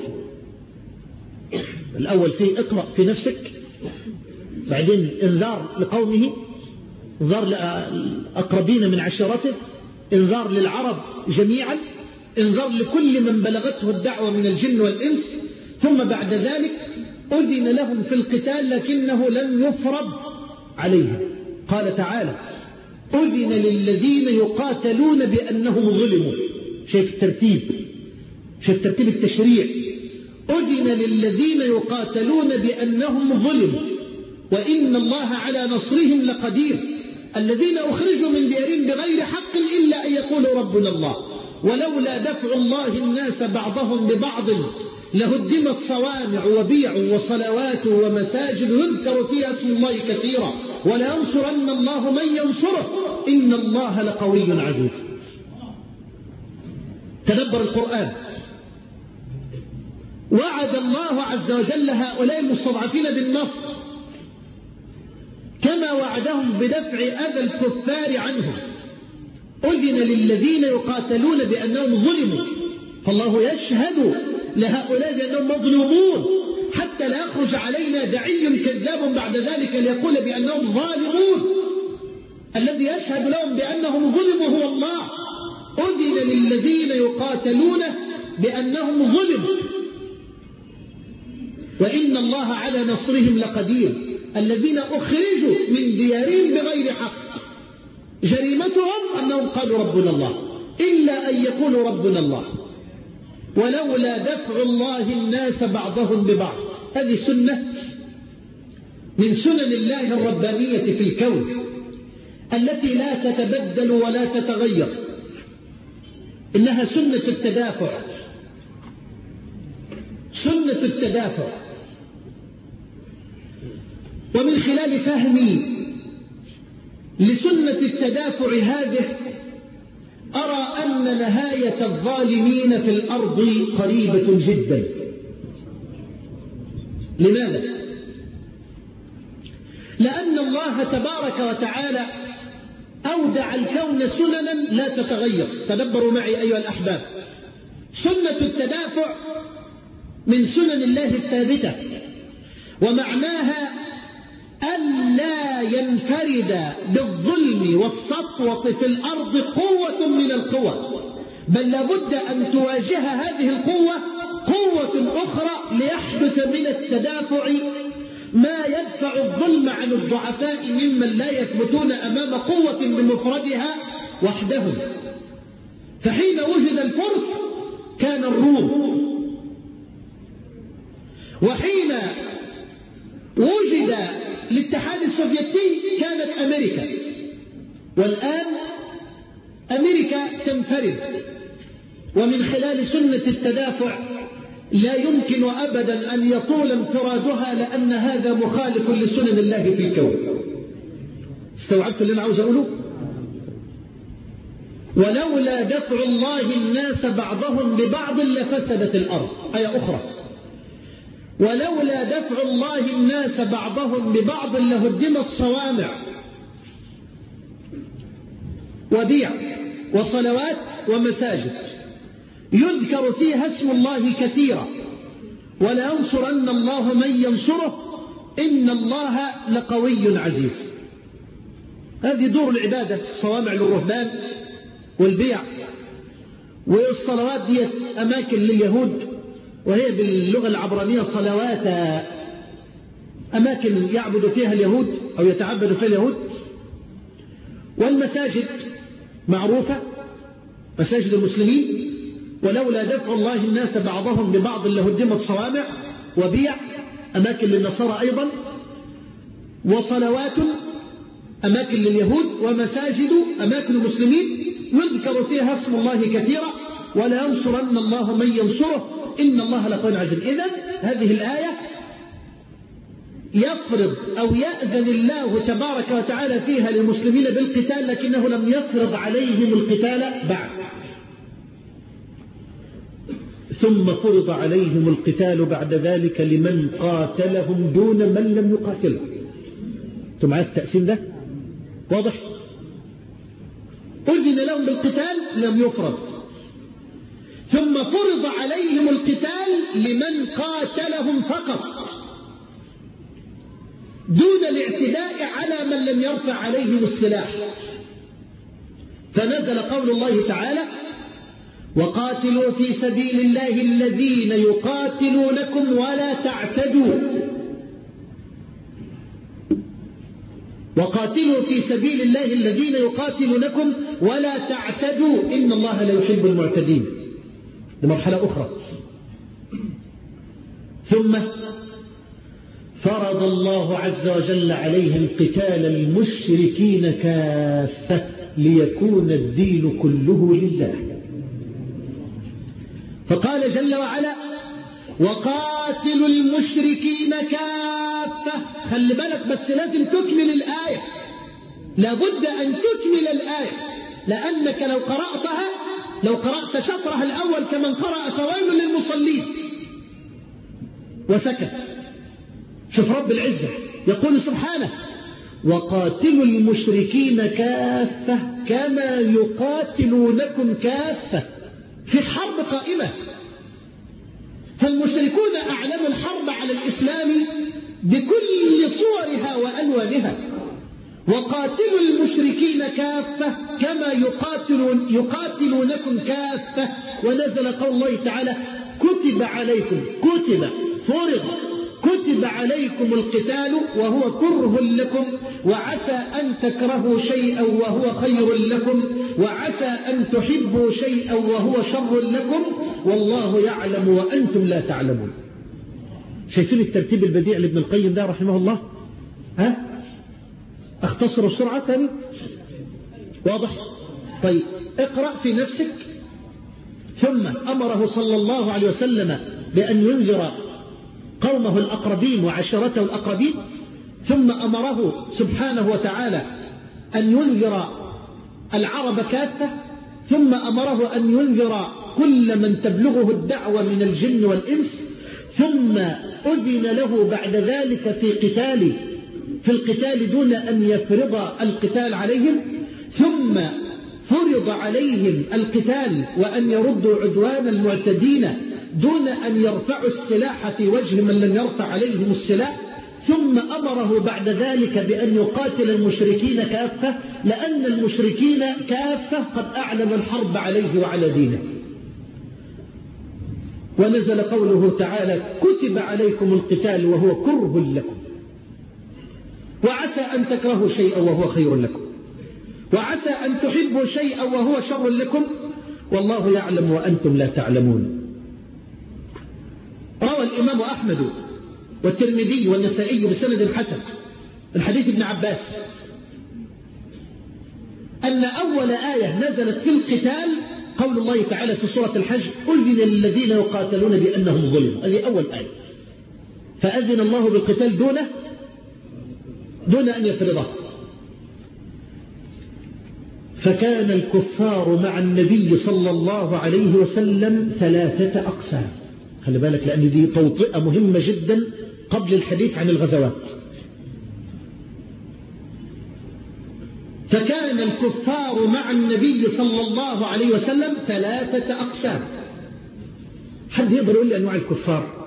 الأول فيه اقرأ في نفسك، بعدين انذار لقومه، انذار لأقربين من عشيرته، انذار للعرب جميعا، انذار لكل من بلغته الدعوة من الجن والإنس. ثم بعد ذلك أذن لهم في القتال لكنه لم يفرض عليهم. قال تعالى أذن للذين يقاتلون بأنهم ظلموا. شايف الترتيب، شايف ترتيب التشريع. أذن للذين يقاتلون بأنهم ظلموا وإن الله على نصرهم لقدير. الذين أخرجوا من ديارهم بغير حق إلا أن يقولوا ربنا الله ولولا دفع الله الناس بعضهم ببعض لهدمت صوامع وبيع وصلوات ومساجد يذكر فيها اسم الله كثيرا ولينصرن الله من ينصره إن الله لقوي عزيز. تدبر القرآن. وعد الله عز وجل هؤلاء المستضعفين بالنصر كما وعدهم بدفع أذى الكفار عنهم. أذن للذين يقاتلون بأنهم ظلموا، فالله يشهد لهؤلاء بأنهم مظلومون حتى لا يخرج علينا داعي كذاب بعد ذلك ليقول بأنهم ظالمون. الذي يشهد لهم بأنهم ظلموا هو الله. أذن للذين يقاتلون بأنهم ظلموا وإن الله على نصرهم لقدير. الذين أخرجوا من ديارهم بغير حق جريمتهم أنهم قالوا ربنا الله إلا أن يقولوا ربنا الله ولولا دفع الله الناس بعضهم ببعض. هذه سنة من سنن الله الربانية في الكون التي لا تتبدل ولا تتغير. إنها سنة التدافع، سنة التدافع. ومن خلال فهمي لسنة التدافع هذه أرى أن نهاية الظالمين في الأرض قريبة جدا. لماذا؟ لأن الله تبارك وتعالى أودع الكون سننا لا تتغير. تدبروا معي أيها الأحباب. سنة التدافع من سنن الله الثابتة ومعناها ألا ينفرد بالظلم والسطوة في الأرض قوة من القوى، بل لابد أن تواجه هذه القوة قوة أخرى ليحدث من التدافع ما يدفع الظلم عن الضعفاء ممن لا يثبتون أمام قوة بمفردها وحدهم. فحين وجد الفرس كان الروم، وحين وجد الاتحاد السوفيتي كانت أمريكا، والآن أمريكا تنفرد. ومن خلال سنة التدافع لا يمكن أبدا أن يطول انفرادها لأن هذا مخالف لسنن الله في الكون. استوعبت اللي أنا عاوز أقوله؟ ولولا دفع الله الناس بعضهم ببعض لفسدت الأرض. آية أخرى ولولا دفع الله الناس بعضهم ببعض لهدمت صوامع وبيع وصلوات ومساجد يذكر فيها اسم الله كثيرا ولينصرن الله من ينصره إن الله لقوي عزيز. هذه دور العبادة، الصوامع للرهبان والبيع والصلوات دي أماكن لليهود، وهي باللغة العبرانية صلوات، أماكن يعبد فيها اليهود أو يتعبد فيها اليهود. والمساجد معروفة، مساجد المسلمين. ولولا دفع الله الناس بعضهم ببعض لهدمت صوامع وبيع، أماكن للنصارى أيضا، وصلوات أماكن لليهود، ومساجد أماكن المسلمين يذكر فيها اسم الله كثيرا ولا ينصرن الله من ينصره إن الله لقوي عزيز. إذن هذه الآية يفرض أو يأذن الله تبارك وتعالى فيها للمسلمين بالقتال لكنه لم يفرض عليهم القتال بعد. ثم فرض عليهم القتال بعد ذلك لمن قاتلهم دون من لم يقاتلهم. أنتم معايا التقسيم ده؟ واضح؟ أذن لهم بالقتال لم يفرض، ثم فرض عليهم القتال لمن قاتلهم فقط دون الاعتداء على من لم يرفع عليهم السلاح. فنزل قول الله تعالى وقاتلوا في سبيل الله الذين يقاتلونكم ولا تعتدوا وقاتلوا في سبيل الله الذين يقاتلونكم ولا تعتدوا إن الله لا يحب المعتدين. دي مرحلة أخرى. ثم فرض الله عز وجل عليهم قتال المشركين كافة ليكون الدين كله لله. فقال جل وعلا وقاتلوا المشركين كافة. خلي بالك بس لازم تكمل الآية، لابد أن تكمل الآية، لأنك لو قرأتها لو قرأت شطرها الأول كمن قرأ فويل للمصلين وسكت. شوف رب العزة يقول سبحانه وقاتلوا المشركين كافة كما يقاتلونكم كافة. في حرب قائمة، فالمشركون أعلنوا الحرب على الإسلام بكل صورها وألوانها. وقاتلوا المشركين كافة كما يقاتلون يقاتلونكم كافة. ونزل قول الله تعالى كتب عليكم كتب فرض كتب عليكم القتال وهو كره لكم وعسى أن تكرهوا شيئا وهو خير لكم وعسى أن تحبوا شيئا وهو شر لكم والله يعلم وأنتم لا تعلمون. شايفين الترتيب البديع لابن القيم ده رحمه الله؟ ها؟ اختصروا بسرعة تاني؟ واضح؟ طيب اقرأ في نفسك. ثم أمره صلى الله عليه وسلم بأن ينذر قومه الأقربين وعشيرته الأقربين، ثم أمره سبحانه وتعالى أن ينذر العرب كافة، ثم أمره أن ينذر كل من تبلغه الدعوة من الجن والإنس، ثم أذن له بعد ذلك في قتال في القتال دون أن يفرض القتال عليهم، ثم فرض عليهم القتال وأن يردوا عدوان المعتدين دون أن يرفعوا السلاح في وجه من لم يرفع عليهم السلاح، ثم أمره بعد ذلك بأن يقاتل المشركين كافة لأن المشركين كافة قد أعلنوا الحرب عليه وعلى دينه. ونزل قوله تعالى كتب عليكم القتال وهو كره لكم وعسى أن تكرهوا شيئا وهو خير لكم وعسى أن تحبوا شيئا وهو شر لكم والله يعلم وأنتم لا تعلمون. روى الإمام أحمد والترمذي والنسائي بسند حسن الحديث ابن عباس أن أول آية نزلت في القتال قول الله تعالى في سورة الحج أذن للذين يقاتلون بأنهم ظلموا. هذه أول آية، فأذن الله بالقتال دونه دون أن يفرضه. فكان الكفار مع النبي صلى الله عليه وسلم ثلاثة أقسام. خلي بالك لأن دي توطئة مهمة جدا قبل الحديث عن الغزوات. فكان الكفار مع النبي صلى الله عليه وسلم ثلاثة أقسام. حد يقدر يقول لي أنواع الكفار؟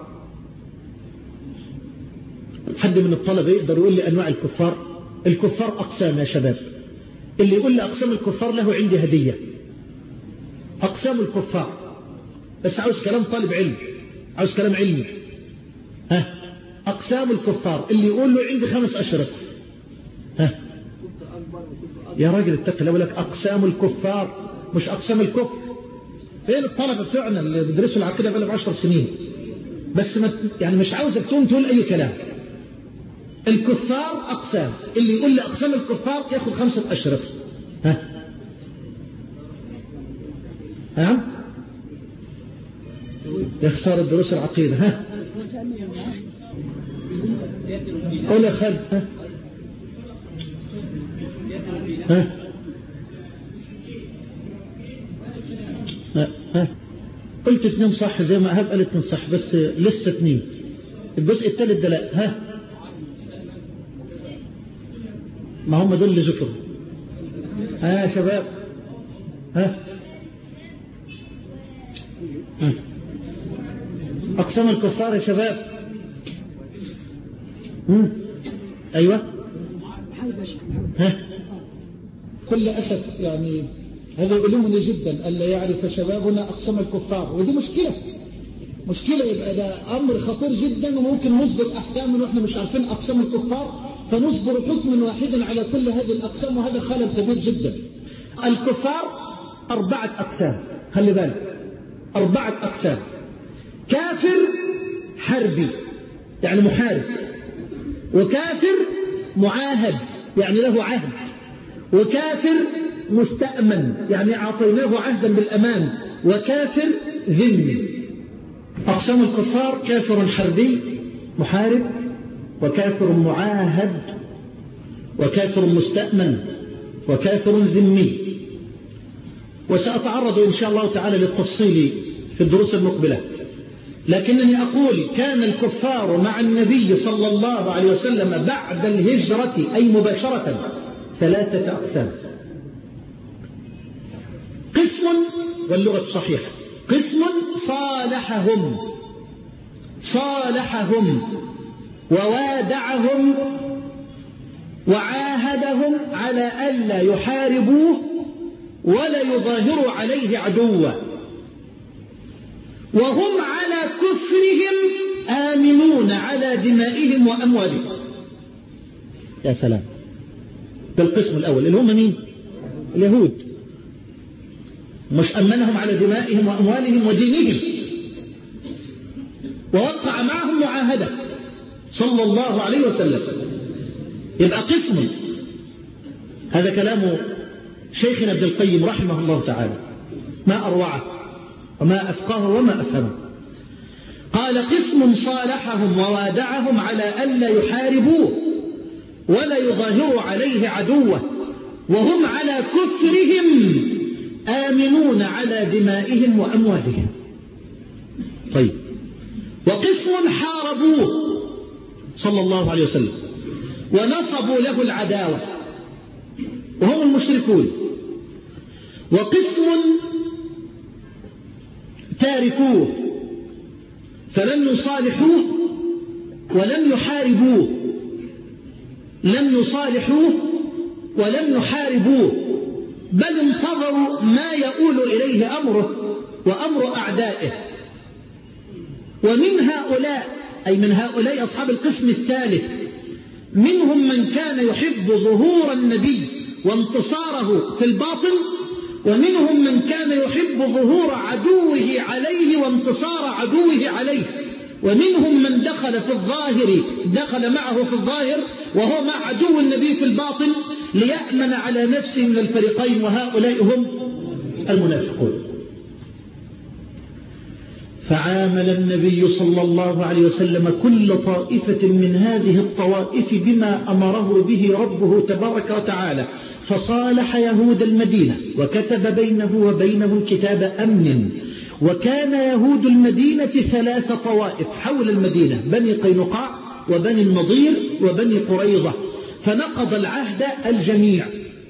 حد من الطلبة يقدر يقول لي أنواع الكفار؟ الكفار أقسام يا شباب. اللي يقول لي أقسام الكفار له عندي هدية. أقسام الكفار، بس عاوز كلام طالب علم، عاوز كلام علمي. ها أقسام الكفار اللي يقول له عندي خمس أشرف. ها يا راجل اتق الله، لك أقسام الكفار مش أقسام الكفر. فين الطلبة بتوعنا اللي بيدرسوا العقيدة بقى لهم عشر سنين؟ بس ما يعني مش عاوزك تقوم تقول أي كلام. الكفار أقسام، اللي يقول لي أقسام الكفار يأخذ خمسة أشرف. ها ها يخسر الدروس العقيدة. ها قول يا خالد. ها ها ها, ها. قلت اثنين صح زي ما أهب قال اثنين صح، بس لسه اثنين. الجزء الثالث ده لا. ها ما هم دول اللي ذكروا. ها يا شباب. ها ها أقسام الكفار يا شباب. مم. أيوة. ها كل أسف يعني هذا يؤلمني جدا ألا يعرف شبابنا أقسام الكفار، ودي مشكلة مشكلة يبقى ده أمر خطير جدا، وممكن نصدر أحكام وإحنا مش عارفين أقسام الكفار، فنصدر حكما واحدا على كل هذه الأقسام، وهذا خلل كبير جدا. الكفار أربعة أقسام، خلي بالك، أربعة أقسام. كافر حربي يعني محارب، وكافر معاهد يعني له عهد، وكافر مستأمن يعني أعطيناه عهدا بالأمان، وكافر ذمي. أقسام الكفار: كافر حربي محارب، وكافر معاهد، وكافر مستأمن، وكافر ذمي. وسأتعرض إن شاء الله تعالى للتفصيل في الدروس المقبلة، لكنني أقول كان الكفار مع النبي صلى الله عليه وسلم بعد الهجرة أي مباشرة ثلاثة أقسام. قسم، واللغة صحيحة، قسم صالحهم صالحهم ووادعهم وعاهدهم على ألا يحاربوه ولا يظاهروا عليه عدوا، وهم على كفرهم آمنون على دمائهم وأموالهم. يا سلام، ده القسم الأول اللي هم مين؟ اليهود، مش أمنهم على دمائهم وأموالهم ودينهم، ووقع معهم معاهدة صلى الله عليه وسلم. يبقى قسم، هذا كلام شيخنا ابن القيم رحمه الله تعالى، ما أروعه وما أفقه وما أفهمه. قال: قسم صالحهم ووادعهم على ألا يحاربوه ولا يظاهروا عليه عدوه، وهم على كفرهم آمنون على دمائهم وأموالهم. طيب، وقسم حاربوه صلى الله عليه وسلم ونصبوا له العداوة وهم المشركون، وقسم تاركوه فلم يصالحوه ولم يحاربوه، لم يصالحوه ولم يحاربوه، بل انتظروا ما يؤول إليه أمره وأمر أعدائه. ومن هؤلاء، أي من هؤلاء أصحاب القسم الثالث، منهم من كان يحب ظهور النبي وانتصاره في الباطن، ومنهم من كان يحب ظهور عدوه عليه وانتصار عدوه عليه، ومنهم من دخل في الظاهر دخل معه في الظاهر وهو مع عدو النبي في الباطن ليأمن على نفسه من الفريقين، وهؤلاء هم المنافقون. فعامل النبي صلى الله عليه وسلم كل طائفة من هذه الطوائف بما أمره به ربه تبارك وتعالى، فصالح يهود المدينة وكتب بينه وبينهم كتاب أمن. وكان يهود المدينة ثلاث طوائف حول المدينة: بني قينقاع وبني النضير وبني قريظة، فنقض العهد الجميع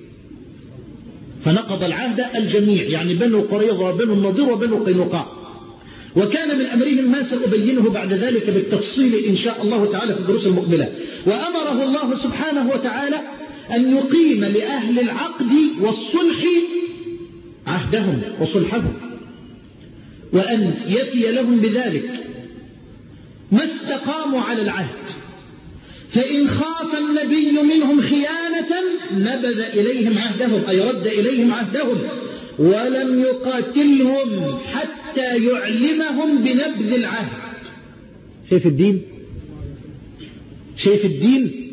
فنقض العهد الجميع يعني بنو قريظة وبنو النضير وبنو قينقاع. وكان من أمرهم ما سأبينه بعد ذلك بالتفصيل إن شاء الله تعالى في الدروس المقبلة. وأمره الله سبحانه وتعالى أن يقيم لأهل العقد والصلح عهدهم وصلحهم، وأن يفي لهم بذلك ما استقاموا على العهد. فإن خاف النبي منهم خيانة نبذ إليهم عهدهم، أي رد إليهم عهدهم، ولم يقاتلهم حتى يعلمهم بنبذ العهد. شايف الدين؟ شايف الدين؟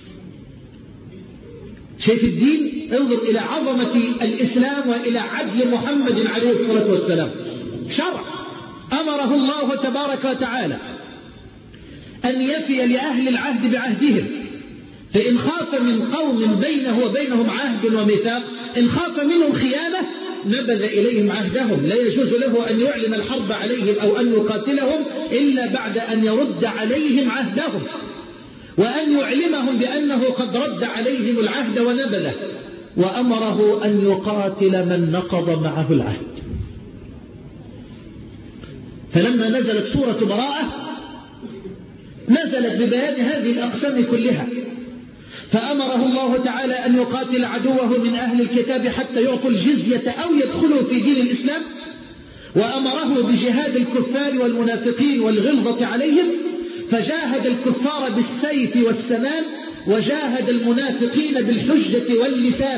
شايف الدين؟ انظر إلى عظمة الإسلام وإلى عدل محمد عليه الصلاة والسلام. شرع أمره الله تبارك وتعالى أن يفي لأهل العهد بعهدهم، فإن خاف من قوم بينه وبينهم عهد وميثاق، إن خاف منهم خيانة نبذ إليهم عهدهم. لا يجوز له أن يعلن الحرب عليهم أو أن يقاتلهم إلا بعد أن يرد عليهم عهدهم، وأن يعلمهم بأنه قد رد عليهم العهد ونبذه. وأمره أن يقاتل من نقض معه العهد. فلما نزلت سورة براءة نزلت ببيان هذه الأقسام كلها، فأمره الله تعالى أن يقاتل عدوه من أهل الكتاب حتى يعطوا الجزية أو يدخلوا في دين الإسلام، وأمره بجهاد الكفار والمنافقين والغلظة عليهم، فجاهد الكفار بالسيف والسنان، وجاهد المنافقين بالحجة واللسان.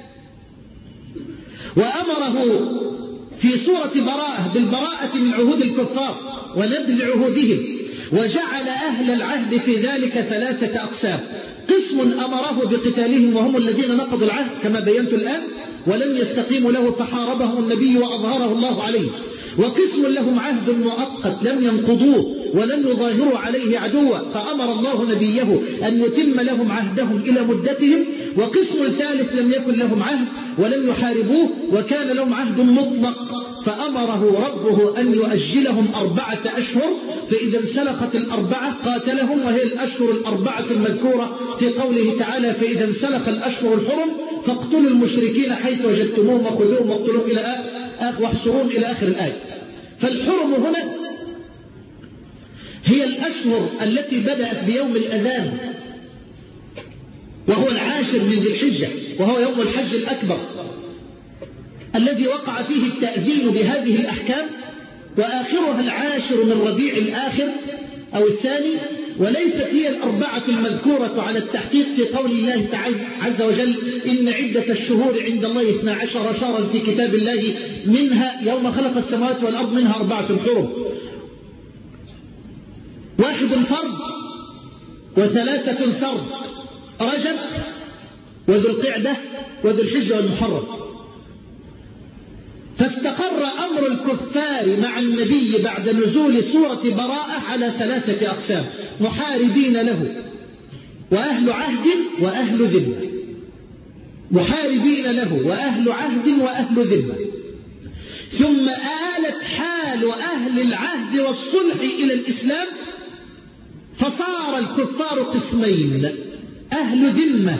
وأمره في سورة براءة بالبراءة من عهود الكفار ونبذ عهودهم، وجعل أهل العهد في ذلك ثلاثة أقسام: قسم أمره بقتالهم وهم الذين نقضوا العهد كما بينت الآن ولم يستقيموا له فحاربهم النبي وأظهره الله عليه، وقسم لهم عهد مؤقت لم ينقضوه ولم يظاهروا عليه عدوا فأمر الله نبيه أن يتم لهم عهدهم إلى مدتهم، وقسم ثالث لم يكن لهم عهد ولم يحاربوه وكان لهم عهد مطلق فأمره ربه أن يؤجلهم أربعة أشهر، فإذا انسلخت الأربعة قاتلهم، وهي الأشهر الأربعة المذكورة في قوله تعالى: فإذا انسلخ الأشهر الحرم فاقتلوا المشركين حيث وجدتموهم وخذوهم واقتلوهم إلى آخر واحصروهم إلى آخر الآية. فالحرم هنا هي الأشهر التي بدأت بيوم الأذان وهو العاشر من ذي الحجة، وهو يوم الحج الأكبر الذي وقع فيه التأذين بهذه الأحكام، وآخرها العاشر من ربيع الآخر أو الثاني، وليست هي الأربعة المذكورة على التحقيق في قول الله تعالى عز وجل: إن عدة الشهور عند الله اثنا عشر شهرا في كتاب الله منها يوم خلق السماوات والأرض منها أربعة حرم، واحد فرض وثلاثة سرد: رجب وذو القعدة وذو الحجة والمحرم. فاستقر أمر الكفار مع النبي بعد نزول سورة براءة على ثلاثة أقسام: محاربين له وأهل عهد وأهل ذمة، محاربين له وأهل عهد وأهل ذمة. ثم آلت حال أهل العهد والصلح إلى الإسلام، فصار الكفار قسمين: أهل ذمة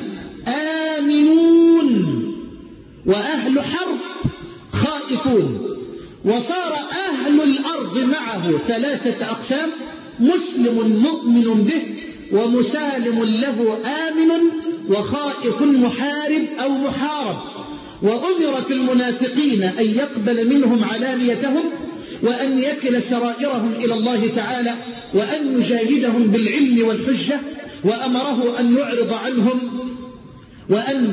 آمنون وأهل حرب خائفون. وصار أهل الأرض معه ثلاثة أقسام: مسلم مؤمن به ومسالم له آمن وخائف محارب أو محارب. وأمر في المنافقين أن يقبل منهم علانيتهم وأن يكل سرائرهم إلى الله تعالى وأن يجاهدهم بالعلم والحجة، وأمره أن يعرض عنهم وأن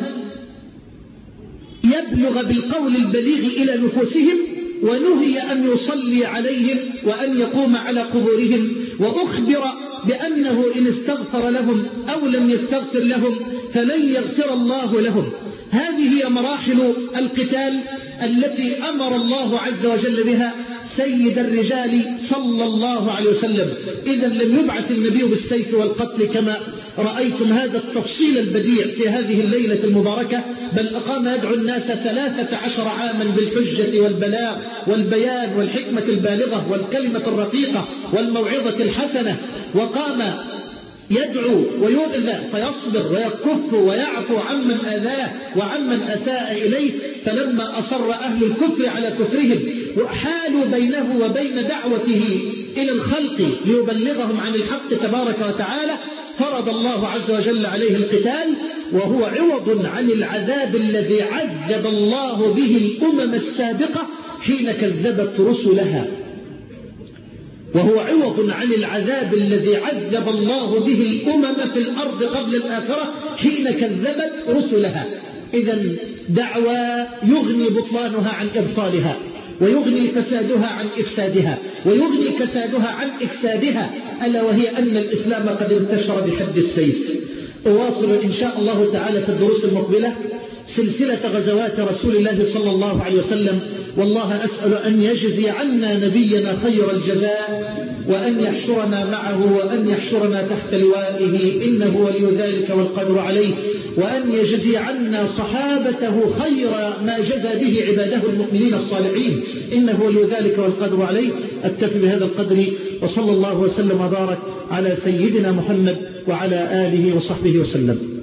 يبلغ بالقول البليغ إلى نفوسهم، ونهي أن يصلي عليهم وأن يقوم على قبورهم، وأخبر بأنه إن استغفر لهم أو لم يستغفر لهم فلن يغفر الله لهم. هذه هي مراحل القتال التي أمر الله عز وجل بها سيد الرجال صلى الله عليه وسلم. إذا لم يبعث النبي بالسيف والقتل كما رأيتم هذا التفصيل البديع في هذه الليلة المباركة، بل أقام يدعو الناس ثلاثة عشر عاما بالحجة والبلاغ والبيان والحكمة البالغة والكلمة الرقيقة والموعظة الحسنة، وقام يدعو ويؤذى فيصبر ويكف ويعفو عمن أذاه وعمن أساء إليه. فلما أصر أهل الكفر على كفرهم وحالوا بينه وبين دعوته إلى الخلق ليبلغهم عن الحق تبارك وتعالى، فرض الله عز وجل عليه القتال، وهو عوض عن العذاب الذي عذب الله به الأمم السابقة حين كذبت رسلها، وهو عوض عن العذاب الذي عذب الله به الأمم في الأرض قبل الآخرة حين كذبت رسلها. إذن دعوى يغني بطلانها عن إبطالها، ويغني فسادها عن إفسادها، ويغني كسادها عن إفسادها، ألا وهي أن الإسلام قد انتشر بحد السيف. أواصل إن شاء الله تعالى في الدروس المقبلة سلسلة غزوات رسول الله صلى الله عليه وسلم، والله أسأل أن يجزي عنا نبينا خير الجزاء، وأن يحشرنا معه وأن يحشرنا تحت لوائه، إنه ولي ذلك والقدر عليه، وأن يجزي عنا صحابته خير ما جزى به عباده المؤمنين الصالحين، إنه ولي ذلك والقدر عليه. أكتفي بهذا القدر، وصلى الله وسلم وبارك على سيدنا محمد وعلى آله وصحبه وسلم.